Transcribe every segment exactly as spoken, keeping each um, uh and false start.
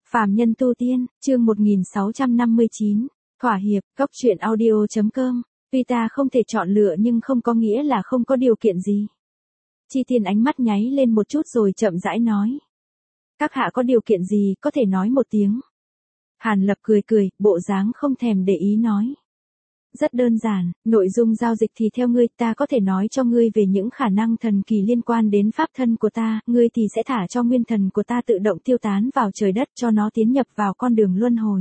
Phàm nhân tu tiên, chương một nghìn sáu trăm năm mươi chín, thỏa hiệp, góc truyện audio chấm com, tuy ta không thể chọn lựa nhưng không có nghĩa là không có điều kiện gì. Chi Tiên ánh mắt nháy lên một chút rồi chậm rãi nói. Các hạ có điều kiện gì, có thể nói một tiếng. Hàn Lập cười cười, bộ dáng không thèm để ý nói. Rất đơn giản, nội dung giao dịch thì theo ngươi, ta có thể nói cho ngươi về những khả năng thần kỳ liên quan đến pháp thân của ta, ngươi thì sẽ thả cho nguyên thần của ta tự động tiêu tán vào trời đất cho nó tiến nhập vào con đường luân hồi.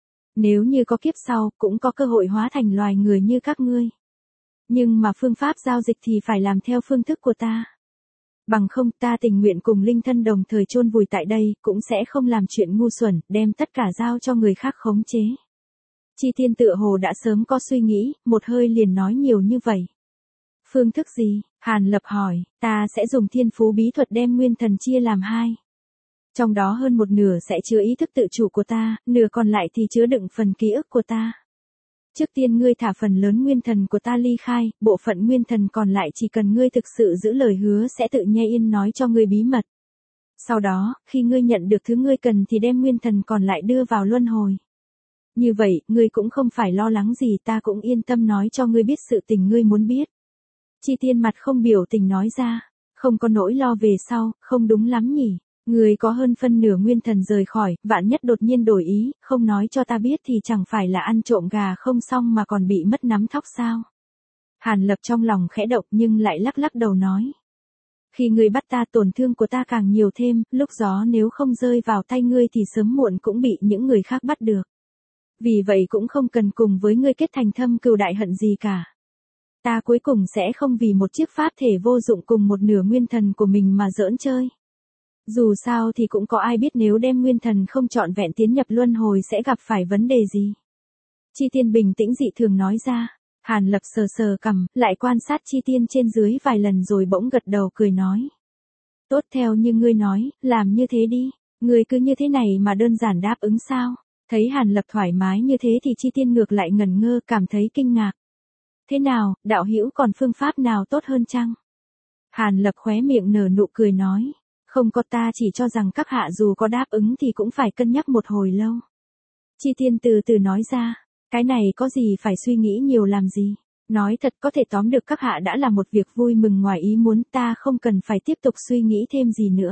Nếu như có kiếp sau, cũng có cơ hội hóa thành loài người như các ngươi. Nhưng mà phương pháp giao dịch thì phải làm theo phương thức của ta. Bằng không, ta tình nguyện cùng linh thân đồng thời chôn vùi tại đây, cũng sẽ không làm chuyện ngu xuẩn, đem tất cả giao cho người khác khống chế. Chi Tiên tựa hồ đã sớm có suy nghĩ, một hơi liền nói nhiều như vậy. Phương thức gì? Hàn Lập hỏi, ta sẽ dùng thiên phú bí thuật đem nguyên thần chia làm hai. Trong đó hơn một nửa sẽ chứa ý thức tự chủ của ta, nửa còn lại thì chứa đựng phần ký ức của ta. Trước tiên ngươi thả phần lớn nguyên thần của ta ly khai, bộ phận nguyên thần còn lại chỉ cần ngươi thực sự giữ lời hứa sẽ tự nhây yên nói cho ngươi bí mật. Sau đó, khi ngươi nhận được thứ ngươi cần thì đem nguyên thần còn lại đưa vào luân hồi. Như vậy, ngươi cũng không phải lo lắng gì, ta cũng yên tâm nói cho ngươi biết sự tình ngươi muốn biết. Chi Tiên mặt không biểu tình nói ra, không có nỗi lo về sau, không đúng lắm nhỉ. Ngươi có hơn phân nửa nguyên thần rời khỏi, vạn nhất đột nhiên đổi ý, không nói cho ta biết thì chẳng phải là ăn trộm gà không xong mà còn bị mất nắm thóc sao. Hàn Lập trong lòng khẽ động nhưng lại lắc lắc đầu nói. Khi ngươi bắt ta tổn thương của ta càng nhiều thêm, lúc gió nếu không rơi vào tay ngươi thì sớm muộn cũng bị những người khác bắt được. Vì vậy cũng không cần cùng với ngươi kết thành thâm cừu đại hận gì cả. Ta cuối cùng sẽ không vì một chiếc pháp thể vô dụng cùng một nửa nguyên thần của mình mà giỡn chơi. Dù sao thì cũng có ai biết nếu đem nguyên thần không trọn vẹn tiến nhập luân hồi sẽ gặp phải vấn đề gì. Chi Tiên bình tĩnh dị thường nói ra. Hàn Lập sờ sờ cằm, lại quan sát Chi Tiên trên dưới vài lần rồi bỗng gật đầu cười nói. Tốt, theo như ngươi nói, làm như thế đi. Ngươi cứ như thế này mà đơn giản đáp ứng sao? Thấy Hàn Lập thoải mái như thế thì Chi Tiên ngược lại ngẩn ngơ, cảm thấy kinh ngạc. Thế nào, đạo hữu còn phương pháp nào tốt hơn chăng? Hàn Lập khóe miệng nở nụ cười nói. Không có, ta chỉ cho rằng các hạ dù có đáp ứng thì cũng phải cân nhắc một hồi lâu. Chi Tiên từ từ nói ra. Cái này có gì phải suy nghĩ nhiều làm gì? Nói thật, có thể tóm được các hạ đã là một việc vui mừng ngoài ý muốn, ta không cần phải tiếp tục suy nghĩ thêm gì nữa.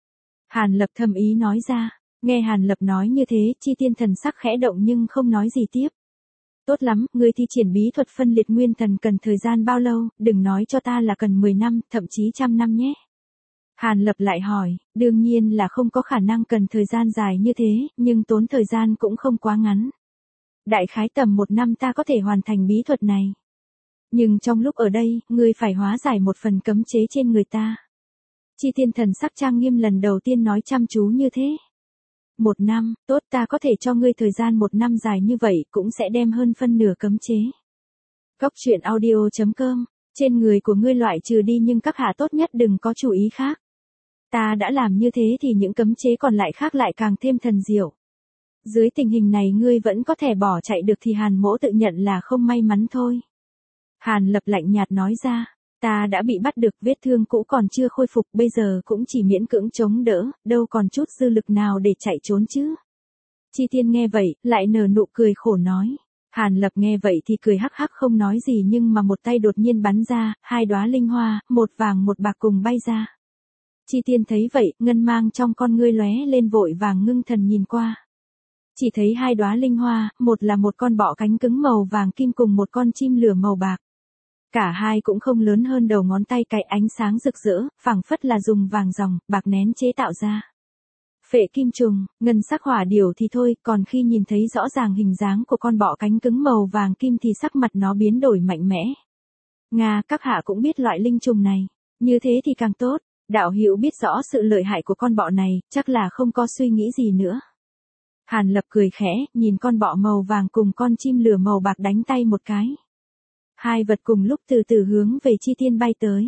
Hàn Lập thầm ý nói ra. Nghe Hàn Lập nói như thế, Chi Tiên thần sắc khẽ động nhưng không nói gì tiếp. Tốt lắm, ngươi thi triển bí thuật phân liệt nguyên thần cần thời gian bao lâu, đừng nói cho ta là cần mười năm, thậm chí trăm năm nhé. Hàn Lập lại hỏi, đương nhiên là không có khả năng cần thời gian dài như thế, nhưng tốn thời gian cũng không quá ngắn. Đại khái tầm một năm ta có thể hoàn thành bí thuật này. Nhưng trong lúc ở đây, ngươi phải hóa giải một phần cấm chế trên người ta. Chi Tiên thần sắc trang nghiêm lần đầu tiên nói chăm chú như thế. Một năm, tốt, ta có thể cho ngươi thời gian một năm dài như vậy cũng sẽ đem hơn phân nửa cấm chế. Góc truyện audio chấm com, trên người của ngươi loại trừ đi nhưng các hạ tốt nhất đừng có chủ ý khác. Ta đã làm như thế thì những cấm chế còn lại khác lại càng thêm thần diệu. Dưới tình hình này ngươi vẫn có thể bỏ chạy được thì Hàn mỗ tự nhận là không may mắn thôi. Hàn Lập lạnh nhạt nói ra. Ta đã bị bắt được, vết thương cũ còn chưa khôi phục, bây giờ cũng chỉ miễn cưỡng chống đỡ, đâu còn chút dư lực nào để chạy trốn chứ. Chi Tiên nghe vậy, lại nở nụ cười khổ nói. Hàn Lập nghe vậy thì cười hắc hắc không nói gì nhưng mà một tay đột nhiên bắn ra, hai đóa linh hoa, một vàng một bạc cùng bay ra. Chi Tiên thấy vậy, ngân mang trong con ngươi lóe lên vội vàng ngưng thần nhìn qua. Chỉ thấy hai đóa linh hoa, một là một con bọ cánh cứng màu vàng kim cùng một con chim lửa màu bạc. Cả hai cũng không lớn hơn đầu ngón tay, cái ánh sáng rực rỡ, phảng phất là dùng vàng ròng, bạc nén chế tạo ra. Phệ kim trùng, ngân sắc hỏa điểu thì thôi, còn khi nhìn thấy rõ ràng hình dáng của con bọ cánh cứng màu vàng kim thì sắc mặt nó biến đổi mạnh mẽ. Nga, các hạ cũng biết loại linh trùng này, như thế thì càng tốt, đạo hữu biết rõ sự lợi hại của con bọ này, chắc là không có suy nghĩ gì nữa. Hàn Lập cười khẽ, nhìn con bọ màu vàng cùng con chim lửa màu bạc đánh tay một cái. Hai vật cùng lúc từ từ hướng về Chi Tiên bay tới.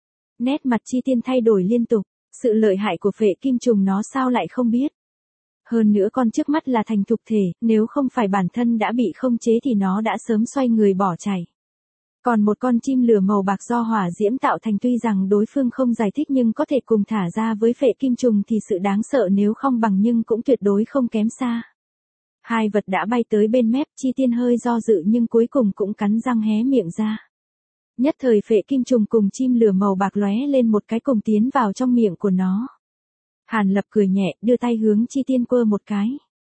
Nét mặt Chi Tiên thay đổi liên tục, sự lợi hại của phệ kim trùng nó sao lại không biết. Hơn nữa con trước mắt là thành thục thể, nếu không phải bản thân đã bị không chế thì nó đã sớm xoay người bỏ chạy. Còn một con chim lửa màu bạc do hỏa diễm tạo thành, tuy rằng đối phương không giải thích nhưng có thể cùng thả ra với phệ kim trùng thì sự đáng sợ nếu không bằng nhưng cũng tuyệt đối không kém xa. Hai vật đã bay tới bên mép, Chi Tiên hơi do dự nhưng cuối cùng cũng cắn răng hé miệng ra. Nhất thời phệ kim trùng cùng chim lửa màu bạc lóe lên một cái cùng tiến vào trong miệng của nó. Hàn Lập cười nhẹ, đưa tay hướng Chi Tiên quơ một cái.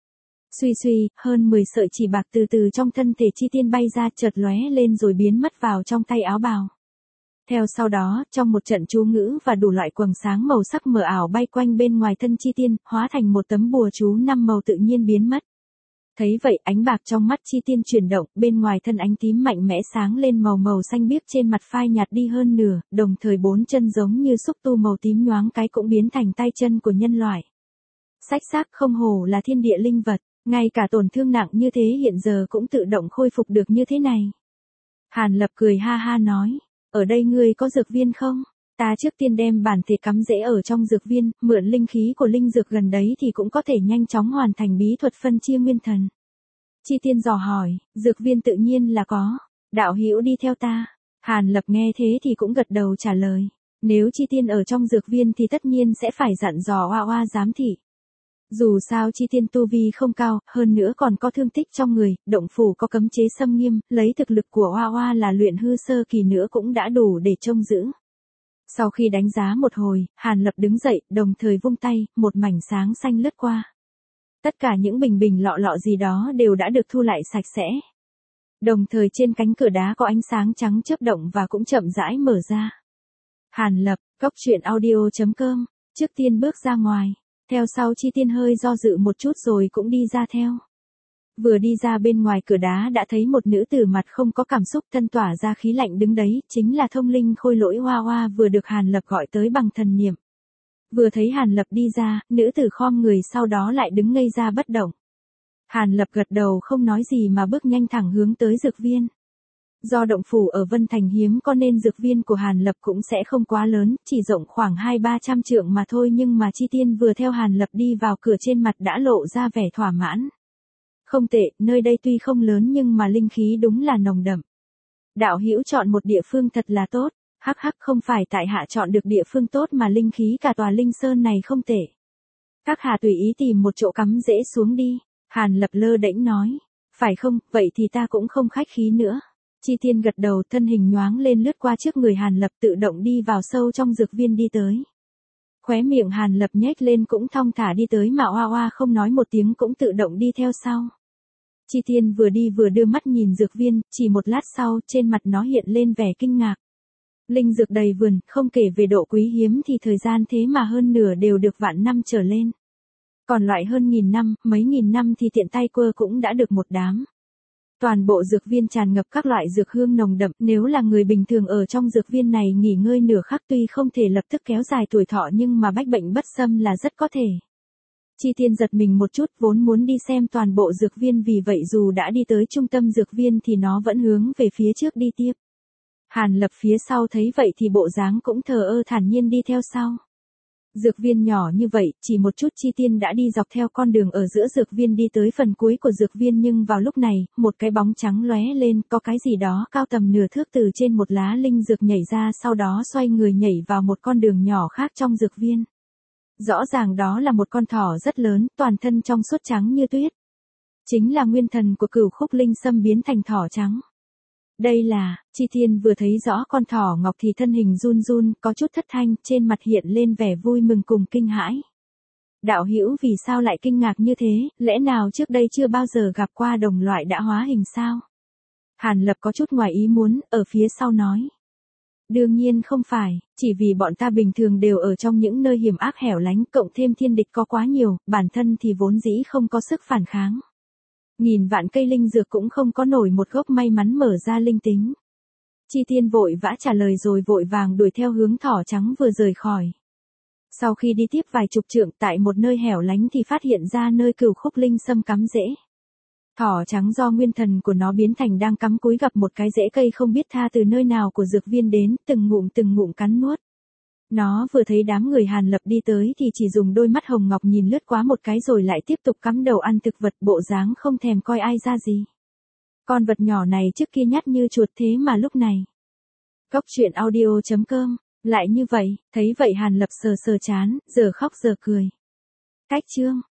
Suy suy, hơn mười sợi chỉ bạc từ từ trong thân thể Chi Tiên bay ra, chợt lóe lên rồi biến mất vào trong tay áo bào. Theo sau đó, trong một trận chú ngữ và đủ loại quầng sáng màu sắc mờ ảo bay quanh bên ngoài thân Chi Tiên, hóa thành một tấm bùa chú năm màu tự nhiên biến mất. Thấy vậy, ánh bạc trong mắt Chi Tiên chuyển động, bên ngoài thân ánh tím mạnh mẽ sáng lên màu màu xanh biếc trên mặt phai nhạt đi hơn nửa, đồng thời bốn chân giống như xúc tu màu tím nhoáng cái cũng biến thành tay chân của nhân loại. Xách xác, không hổ là thiên địa linh vật, ngay cả tổn thương nặng như thế hiện giờ cũng tự động khôi phục được như thế này. Hàn Lập cười ha ha nói, ở đây ngươi có dược viên không? Ta trước tiên đem bản thể cắm rễ ở trong dược viên, mượn linh khí của linh dược gần đấy thì cũng có thể nhanh chóng hoàn thành bí thuật phân chia nguyên thần. Chi Tiên dò hỏi, dược viên tự nhiên là có, đạo hữu đi theo ta. Hàn Lập nghe thế thì cũng gật đầu trả lời, nếu Chi Tiên ở trong dược viên thì tất nhiên sẽ phải dặn dò oa oa giám thị. Dù sao Chi Tiên tu vi không cao, hơn nữa còn có thương tích trong người, động phủ có cấm chế xâm nghiêm, lấy thực lực của oa oa là luyện hư sơ kỳ nữa cũng đã đủ để trông giữ. Sau khi đánh giá một hồi, Hàn Lập đứng dậy, đồng thời vung tay, một mảnh sáng xanh lướt qua. Tất cả những bình bình lọ lọ gì đó đều đã được thu lại sạch sẽ. Đồng thời trên cánh cửa đá có ánh sáng trắng chớp động và cũng chậm rãi mở ra. Hàn Lập, cốc truyện audio chấm com, trước tiên bước ra ngoài. Theo sau Chi Tiên hơi do dự một chút rồi cũng đi ra theo. Vừa đi ra bên ngoài cửa đá đã thấy một nữ tử mặt không có cảm xúc, thân tỏa ra khí lạnh đứng đấy, chính là thông linh khôi lỗi Hoa Hoa vừa được Hàn Lập gọi tới bằng thần niệm. Vừa thấy Hàn Lập đi ra, nữ tử khom người sau đó lại đứng ngây ra bất động. Hàn Lập gật đầu không nói gì mà bước nhanh thẳng hướng tới dược viên. Do động phủ ở Vân Thành hiếm có nên dược viên của Hàn Lập cũng sẽ không quá lớn, chỉ rộng khoảng hai ba trăm trượng mà thôi, nhưng mà Chi Tiên vừa theo Hàn Lập đi vào cửa trên mặt đã lộ ra vẻ thỏa mãn. Không tệ, nơi đây tuy không lớn nhưng mà linh khí đúng là nồng đậm. Đạo hữu chọn một địa phương thật là tốt, hắc hắc, không phải tại hạ chọn được địa phương tốt mà linh khí cả tòa linh sơn này không tệ. Các hạ tùy ý tìm một chỗ cắm rễ xuống đi, Hàn Lập lơ đễnh nói. Phải không, vậy thì ta cũng không khách khí nữa. Chi Tiên gật đầu, thân hình nhoáng lên lướt qua trước người Hàn Lập tự động đi vào sâu trong dược viên đi tới. Khóe miệng Hàn Lập nhếch lên cũng thong thả đi tới mà oa oa không nói một tiếng cũng tự động đi theo sau. Chi Tiên vừa đi vừa đưa mắt nhìn dược viên, chỉ một lát sau trên mặt nó hiện lên vẻ kinh ngạc. Linh dược đầy vườn, không kể về độ quý hiếm thì thời gian thế mà hơn nửa đều được vạn năm trở lên. Còn loại hơn nghìn năm, mấy nghìn năm thì tiện tay quơ cũng đã được một đám. Toàn bộ dược viên tràn ngập các loại dược hương nồng đậm, nếu là người bình thường ở trong dược viên này nghỉ ngơi nửa khắc tuy không thể lập tức kéo dài tuổi thọ nhưng mà bách bệnh bất xâm là rất có thể. Chi Tiên giật mình một chút, vốn muốn đi xem toàn bộ dược viên, vì vậy dù đã đi tới trung tâm dược viên thì nó vẫn hướng về phía trước đi tiếp. Hàn Lập phía sau thấy vậy thì bộ dáng cũng thờ ơ thản nhiên đi theo sau. Dược viên nhỏ như vậy, chỉ một chút Chi Tiên đã đi dọc theo con đường ở giữa dược viên đi tới phần cuối của dược viên, nhưng vào lúc này, một cái bóng trắng lóe lên, có cái gì đó cao tầm nửa thước từ trên một lá linh dược nhảy ra, sau đó xoay người nhảy vào một con đường nhỏ khác trong dược viên. Rõ ràng đó là một con thỏ rất lớn, toàn thân trong suốt trắng như tuyết. Chính là nguyên thần của Cửu Khúc Linh Sâm biến thành thỏ trắng. Đây là, Chi Tiên vừa thấy rõ con thỏ ngọc thì thân hình run run, có chút thất thanh, trên mặt hiện lên vẻ vui mừng cùng kinh hãi. Đạo hữu vì sao lại kinh ngạc như thế, lẽ nào trước đây chưa bao giờ gặp qua đồng loại đã hóa hình sao? Hàn Lập có chút ngoài ý muốn, ở phía sau nói. Đương nhiên không phải, chỉ vì bọn ta bình thường đều ở trong những nơi hiểm ác hẻo lánh, cộng thêm thiên địch có quá nhiều, bản thân thì vốn dĩ không có sức phản kháng. Nghìn vạn cây linh dược cũng không có nổi một gốc may mắn mở ra linh tính. Chi Tiên vội vã trả lời rồi vội vàng đuổi theo hướng thỏ trắng vừa rời khỏi. Sau khi đi tiếp vài chục trượng tại một nơi hẻo lánh thì phát hiện ra nơi Cửu Khúc Linh Sâm cắm rễ. Thỏ trắng do nguyên thần của nó biến thành đang cắm cúi gặp một cái rễ cây không biết tha từ nơi nào của dược viên đến, từng ngụm từng ngụm cắn nuốt. Nó vừa thấy đám người Hàn Lập đi tới thì chỉ dùng đôi mắt hồng ngọc nhìn lướt quá một cái rồi lại tiếp tục cắm đầu ăn thực vật, bộ dáng không thèm coi ai ra gì. Con vật nhỏ này trước kia nhát như chuột thế mà lúc này. Cốc truyện audio chấm com, lại như vậy, thấy vậy Hàn Lập sờ sờ chán, giờ khóc giờ cười. Cách chương.